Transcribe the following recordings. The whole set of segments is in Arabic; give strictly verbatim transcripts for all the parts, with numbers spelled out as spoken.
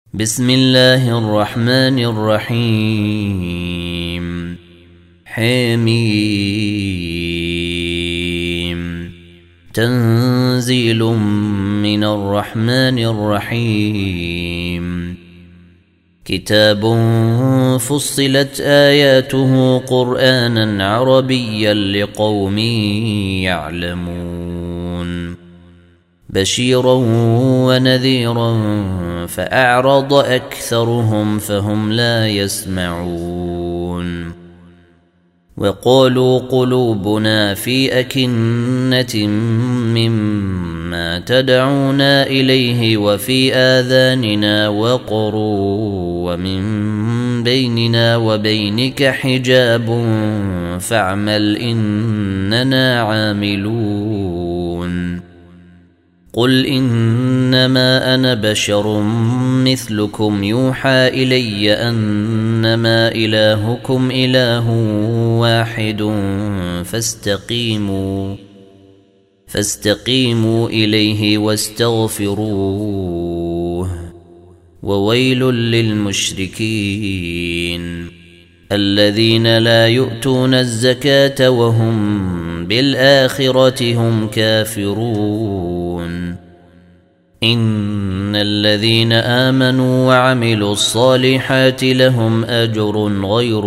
بسم الله الرحمن الرحيم حميم تنزيل من الرحمن الرحيم كتاب فصلت آياته قرآنا عربيا لقوم يعلمون بشيرا ونذيرا فأعرض أكثرهم فهم لا يسمعون وقالوا قلوبنا في أكنة مما تدعونا إليه وفي آذاننا وقر ومن بيننا وبينك حجاب فاعمل إننا عاملون قل إنما أنا بشر مثلكم يوحى إلي أنما إلهكم إله واحد فاستقيموا فاستقيموا إليه واستغفروه وويل للمشركين الذين لا يؤتون الزكاة وهم بالآخرة هم كافرون إن الذين آمنوا وعملوا الصالحات لهم أجر غير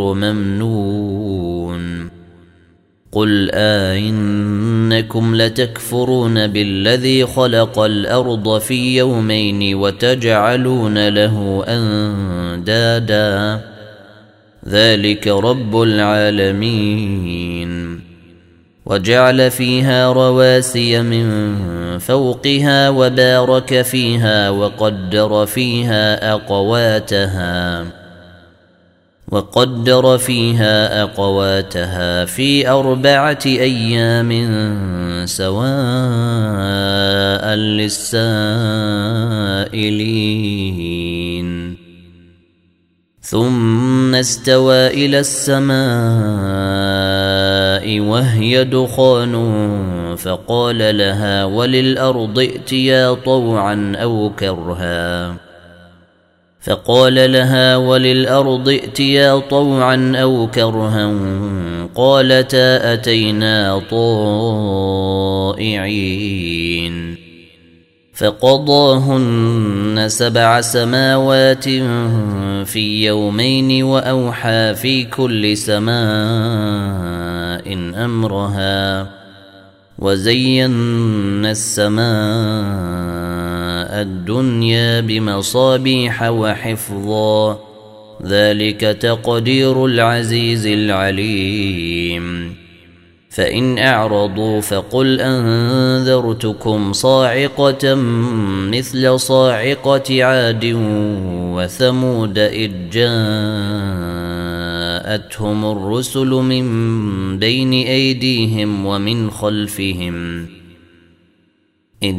ممنون قل آئنكم لتكفرون بالذي خلق الأرض في يومين وتجعلون له أندادا ذلك رب العالمين وجعل فيها رواسي من فوقها وبارك فيها وقدر فيها أقواتها وقدر فيها أقواتها في أربعة أيام سواء للسائلين ثم استوى إلى السماء وهي دخان فقال لها وللأرض ائتيا طوعا أو كرها فقال لها وللأرض ائتيا طوعا أو كرها قالتا أتينا طائعين فقضاهن سبع سماوات في يومين وأوحى في كل سماء أمرها وزينا السماء الدنيا بمصابيح وحفظا ذلك تقدير العزيز العليم فإن أعرضوا فقل أنذرتكم صاعقة مثل صاعقة عاد وثمود إذ جاءتهم الرسل من بين أيديهم ومن خلفهم إذ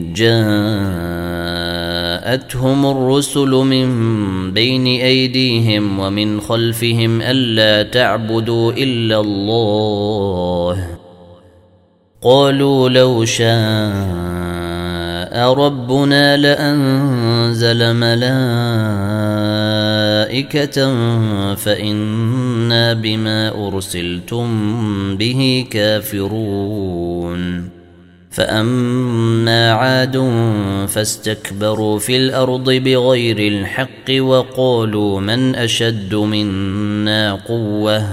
جاءتهم الرسل من بين أيديهم ومن خلفهم ألا تعبدوا إلا الله قالوا لو شاء ربنا لأنزل ملائكة فإنا بما أرسلتم به كافرون فأما عاد فاستكبروا في الأرض بغير الحق وقالوا من أشد منا قوة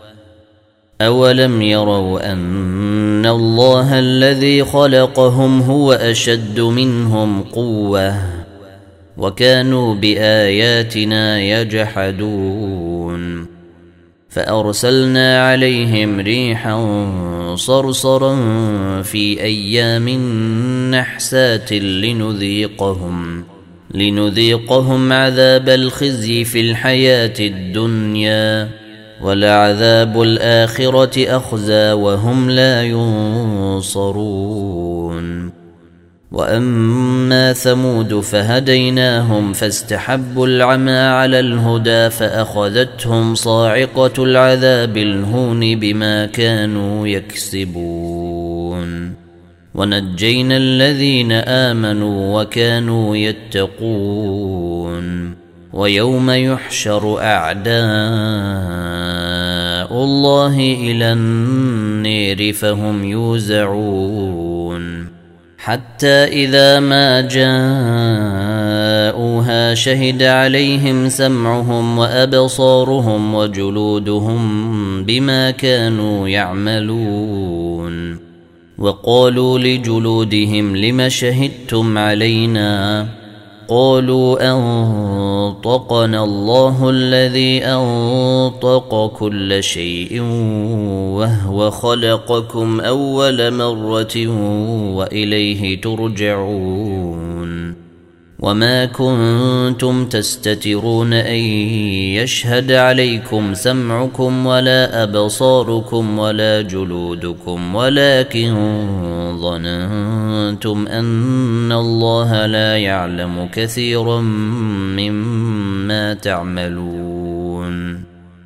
أولم يروا أن الله الذي خلقهم هو أشد منهم قوة وكانوا بآياتنا يجحدون فأرسلنا عليهم ريحا صرصرا في أيام نحسات لنذيقهم لنذيقهم عذاب الخزي في الحياة الدنيا ولعذاب الآخرة أخزى وهم لا ينصرون وأما ثمود فهديناهم فاستحبوا العمى على الهدى فأخذتهم صاعقة العذاب الهون بما كانوا يكسبون ونجينا الذين آمنوا وكانوا يتقون ويوم يحشر أعداء الله إلى النير فهم يوزعون حتى إذا ما جاءوها شهد عليهم سمعهم وأبصارهم وجلودهم بما كانوا يعملون وقالوا لجلودهم لم شهدتم علينا قالوا أنطقنا الله الذي أنطق كل شيء وهو خلقكم أول مرة وإليه ترجعون وما كنتم تستترون أن يشهد عليكم سمعكم ولا أبصاركم ولا جلودكم ولكن ظننتم أن الله لا يعلم كثيرا مما تعملون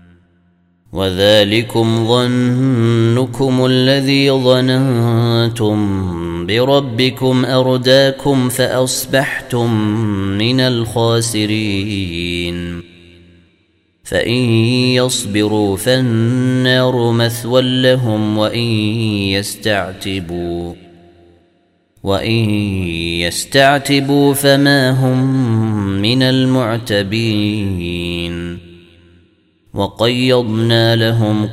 وذلكم ظنكم الذي ظننتم بربكم أرداكم فأصبحتم من الخاسرين فإن يصبروا فالنار مثوى لهم وإن يستعتبوا وإن يستعتبوا فما هم من المعتبين وقيضنا لهم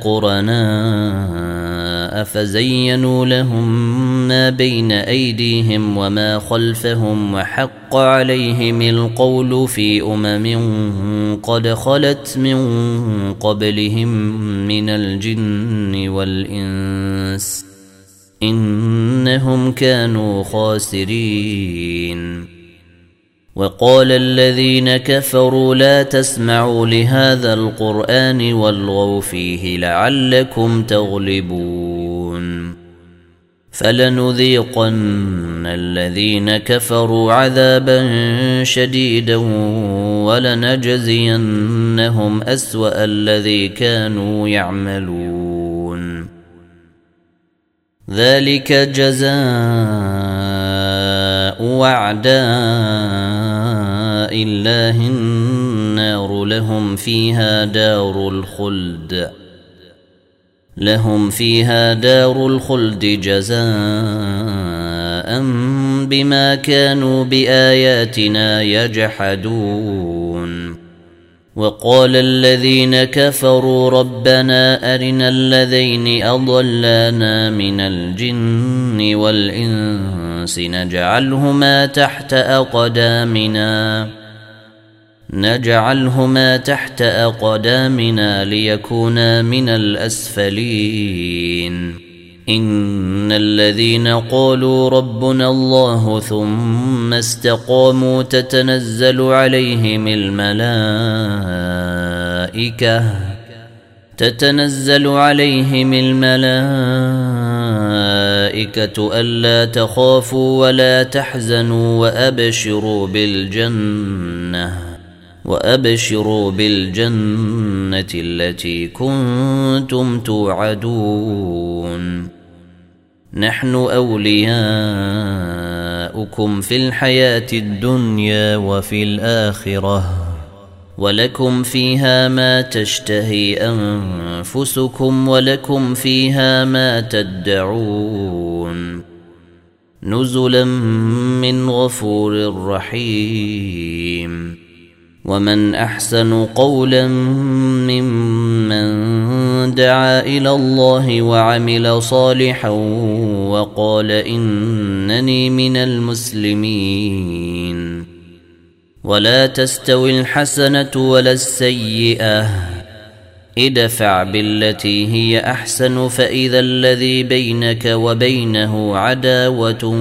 قرناء فزينوا لهم ما بين أيديهم وما خلفهم وحق عليهم القول في أمم قد خلت من قبلهم من الجن والإنس إنهم كانوا خاسرين وقال الذين كفروا لا تسمعوا لهذا القرآن والغوا فيه لعلكم تغلبون فلنذيقن الذين كفروا عذابا شديدا ولنجزينهم أسوأ الذي كانوا يعملون ذلك جزاء وعداء الله النار لهم فيها دار الخلد لهم فيها دار الخلد جزاء بما كانوا بآياتنا يجحدون وقال الذين كفروا ربنا أرنا الذين أضلانا من الجن والإنس نجعلهما تحت أقدامنا نجعلهما تحت أقدامنا ليكونا من الأسفلين إن الذين قالوا ربنا الله ثم استقاموا تتنزل عليهم الملائكة تتنزل عليهم الملائكة ألا تخافوا ولا تحزنوا وأبشروا بالجنة وأبشروا بالجنة التي كنتم توعدون نحن أولياؤكم في الحياة الدنيا وفي الآخرة ولكم فيها ما تشتهي أنفسكم ولكم فيها ما تدعون نزلا من غفور رحيم ومن أحسن قولا ممن دعا إلى الله وعمل صالحا وقال إنني من المسلمين ولا تستوي الحسنة ولا السيئة ادفع بالتي هي أحسن فإذا الذي بينك وبينه عداوة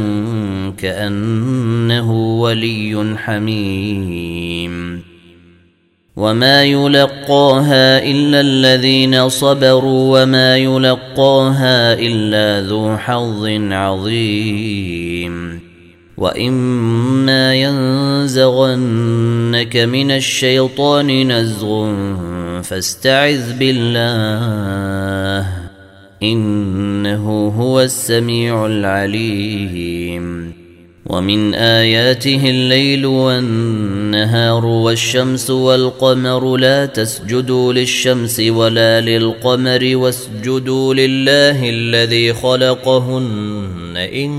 كأنه ولي حميم وما يلقاها إلا الذين صبروا وما يلقاها إلا ذو حظ عظيم وإما ينزغنك من الشيطان نزغ فاستعذ بالله إنه هو السميع العليم ومن آياته الليل والنهار والشمس والقمر لا تسجدوا للشمس ولا للقمر واسجدوا لله الذي خلقهن إن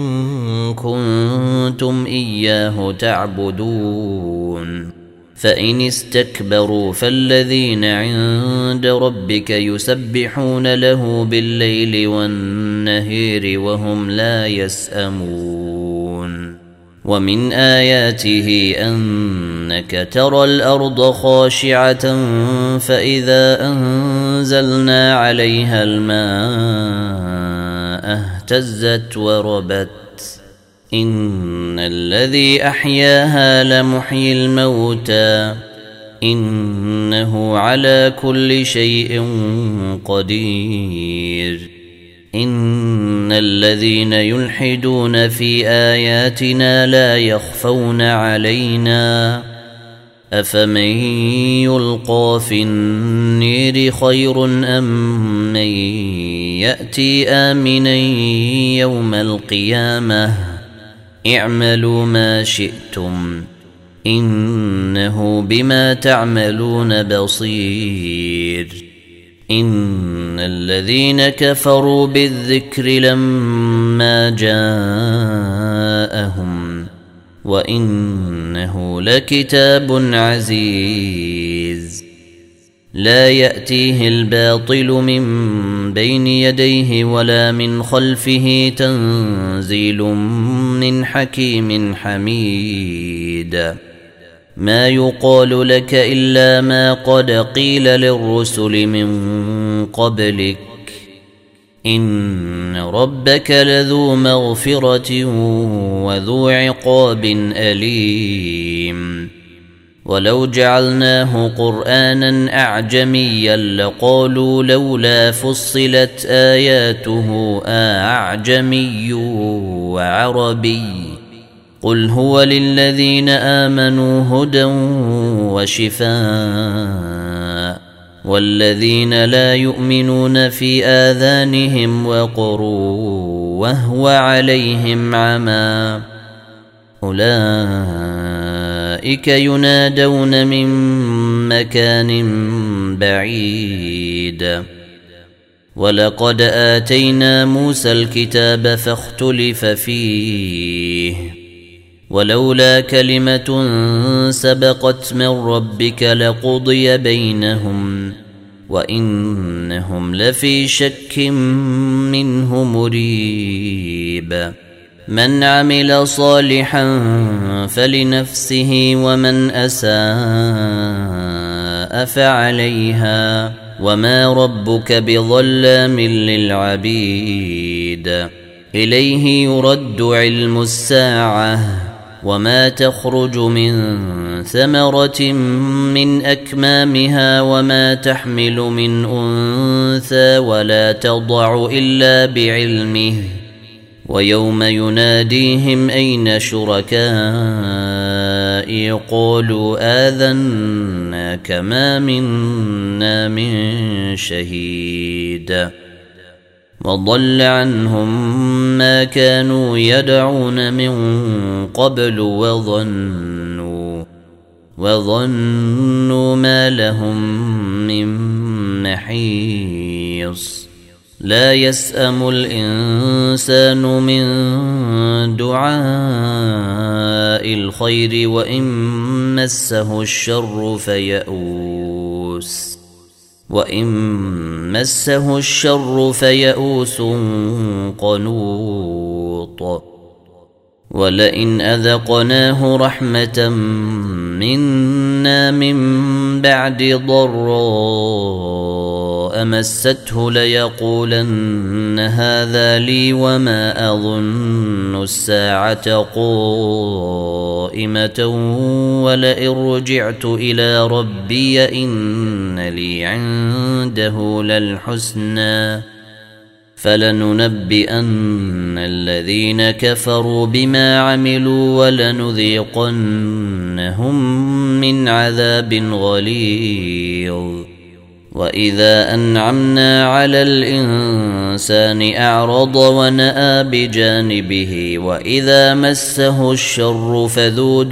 كنتم إياه تعبدون فإن استكبروا فالذين عند ربك يسبحون له بالليل والنهار وهم لا يسأمون ومن آياته أنك ترى الأرض خاشعة فإذا أنزلنا عليها الماء اهتزت وربت إن الذي أحياها لمحيي الموتى إنه على كل شيء قدير إن الذين يلحدون في آياتنا لا يخفون علينا أفمن يلقى في النير خير أم من يأتي آمنا يوم القيامة اعملوا ما شئتم إنه بما تعملون بصير إن الذين كفروا بالذكر لما جاءهم وإنه لكتاب عزيز لا يأتيه الباطل من بين يديه ولا من خلفه تنزيل من حكيم حميد ما يقال لك إلا ما قد قيل للرسل من قبلك إن ربك لذو مغفرة وذو عقاب أليم ولو جعلناه قرآنا أعجميا لقالوا لولا فصلت آياته أعجمي وعربي قل هو للذين آمنوا هدى وشفاء والذين لا يؤمنون في آذانهم وقر وهو عليهم عمى أولئك ينادون من مكان بعيد ولقد آتينا موسى الكتاب فاختلف فيه ولولا كلمة سبقت من ربك لقضي بينهم وإنهم لفي شك منه مريب من عمل صالحا فلنفسه ومن أساء فعليها وما ربك بظلام للعبيد إليه يرد علم الساعة وما تخرج من ثمرة من أكمامها وما تحمل من أنثى ولا تضع إلا بعلمه ويوم يناديهم أين شركائي قالوا آذناك ما منا من شهيد وضل عنهم ما كانوا يدعون من قبل وظنوا وظنوا ما لهم من محيص لا يسأم الإنسان من دعاء الخير وإن مسه الشر فيئوس وإن مسه الشر فيئوس قنوط ولئن أذقناه رحمة منا من بعد ضراء مسته ليقولن هذا لي وما أظن الساعة قائمة ولئن رجعت إلى ربي إن لي عنده للحسنى فلننبئن الذين كفروا بما عملوا ولنذيقنهم من عذاب غليظ وإذا أنعمنا على الإنسان أعرض ونأى بجانبه وإذا مسه الشر فذو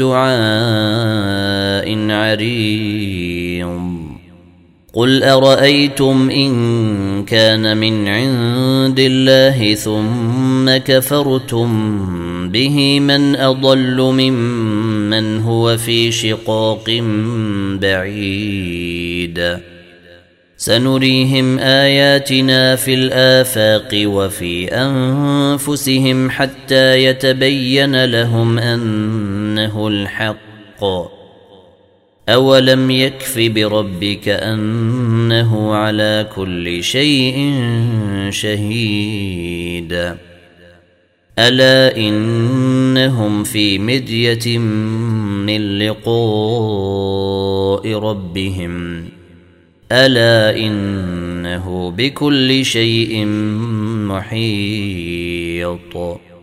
دعاء عريض قل أرأيتم إن كان من عند الله ثم كفرتم به من أضل ممن هو في شقاق بعيد سنريهم آياتنا في الآفاق وفي أنفسهم حتى يتبين لهم أنه الحق أولم يكف بربك أنه على كل شيء شهيد ألا إنهم في مدية من لقاء ربهم ألا إنه بكل شيء محيط